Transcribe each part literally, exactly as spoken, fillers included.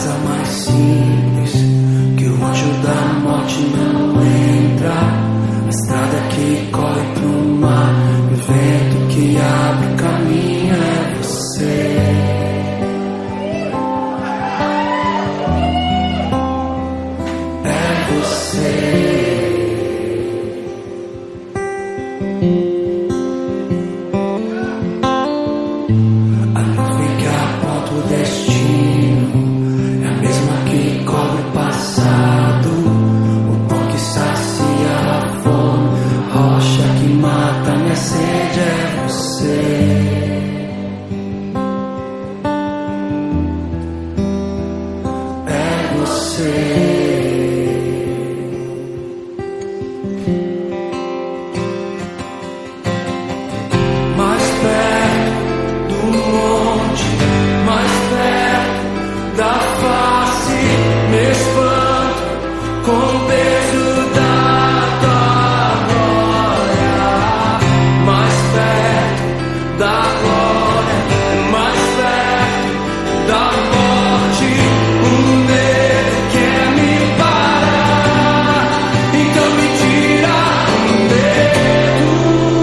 casa mais simples, que o anjo da morte não entra. A estrada que corre pro mar, o vento que abre o caminho é você. É você. A nuvem que aponta o destino é a mesma que cobre o passado. O pão que sacia a fome, rocha que mata minha sede é você. É você. Mais perto do monte, mais perto da face, me espanto com o peso da tua glória. Mais perto da glória, mais perto da morte, o medo quer me parar, então me tira o medo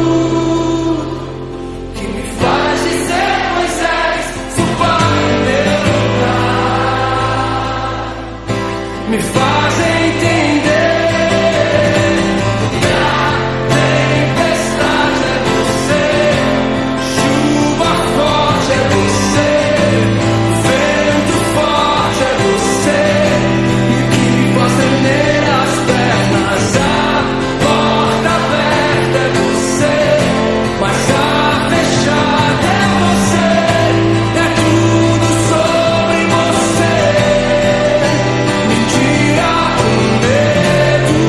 que me faz dizer Moisés, suba no meu lugar, me faz entender que a tempestade é você, chuva forte é você, vento forte é você, e o que me faz tremer as pernas, a porta aberta é você, mas a fechada é você, é tudo sobre você, me tira o medo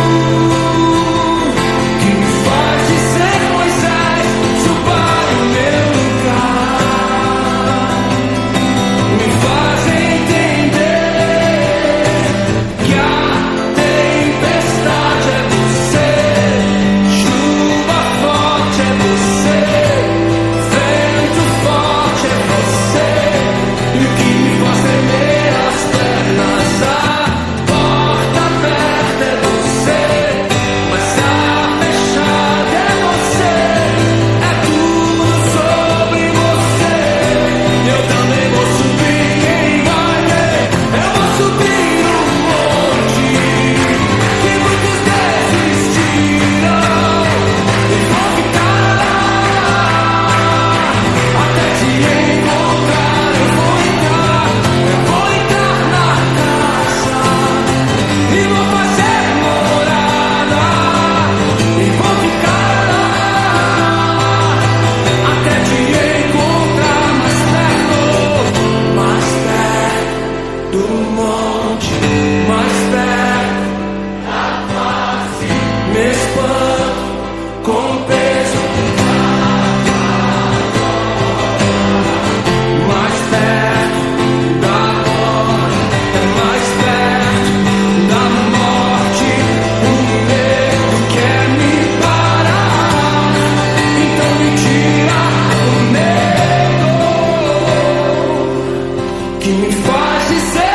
que me faz dizer Moisés, suba no meu lugar, me faz entender que a tempestade é você, chuva forte é você, vento forte é você, e o que me faz tremer as pernas, a porta aberta é você, mas a fechada é você, é tudo sobre você. Eu também vou subir, quem vai ver? Eu vou subir no monte que muitos desistiram, e vou ficar lá até te encontrar. Eu vou entrar, eu vou entrar na casa e vou fazer morada, e vou ficar lá até te encontrar mais perto, mais perto do monte, mais perto da face, me espanto com o peso mais perto da glória, é mais perto da morte, o medo quer me parar, então me tira o medo que me faz dizer